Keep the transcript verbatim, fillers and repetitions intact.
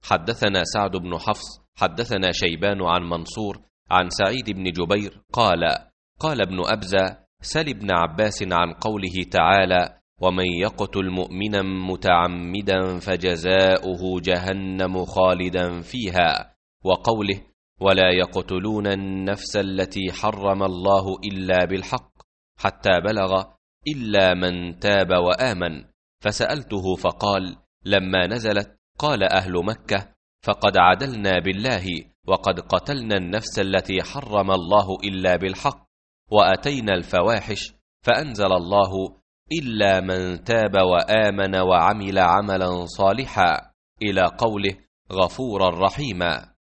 حدثنا سعد بن حفص حدثنا شيبان عن منصور عن سعيد بن جبير قال قال ابن أبزة سل ابن عباس عن قوله تعالى ومن يقتل مؤمنا متعمدا فجزاؤه جهنم خالدا فيها، وقوله ولا يقتلون النفس التي حرم الله إلا بالحق، حتى بلغ إلا من تاب وآمن. فسألته فقال لما نزلت قال أهل مكة فقد عدلنا بالله وقد قتلنا النفس التي حرم الله إلا بالحق وأتينا الفواحش، فأنزل الله إلا من تاب وآمن وعمل عملا صالحا إلى قوله غفورا رحيما.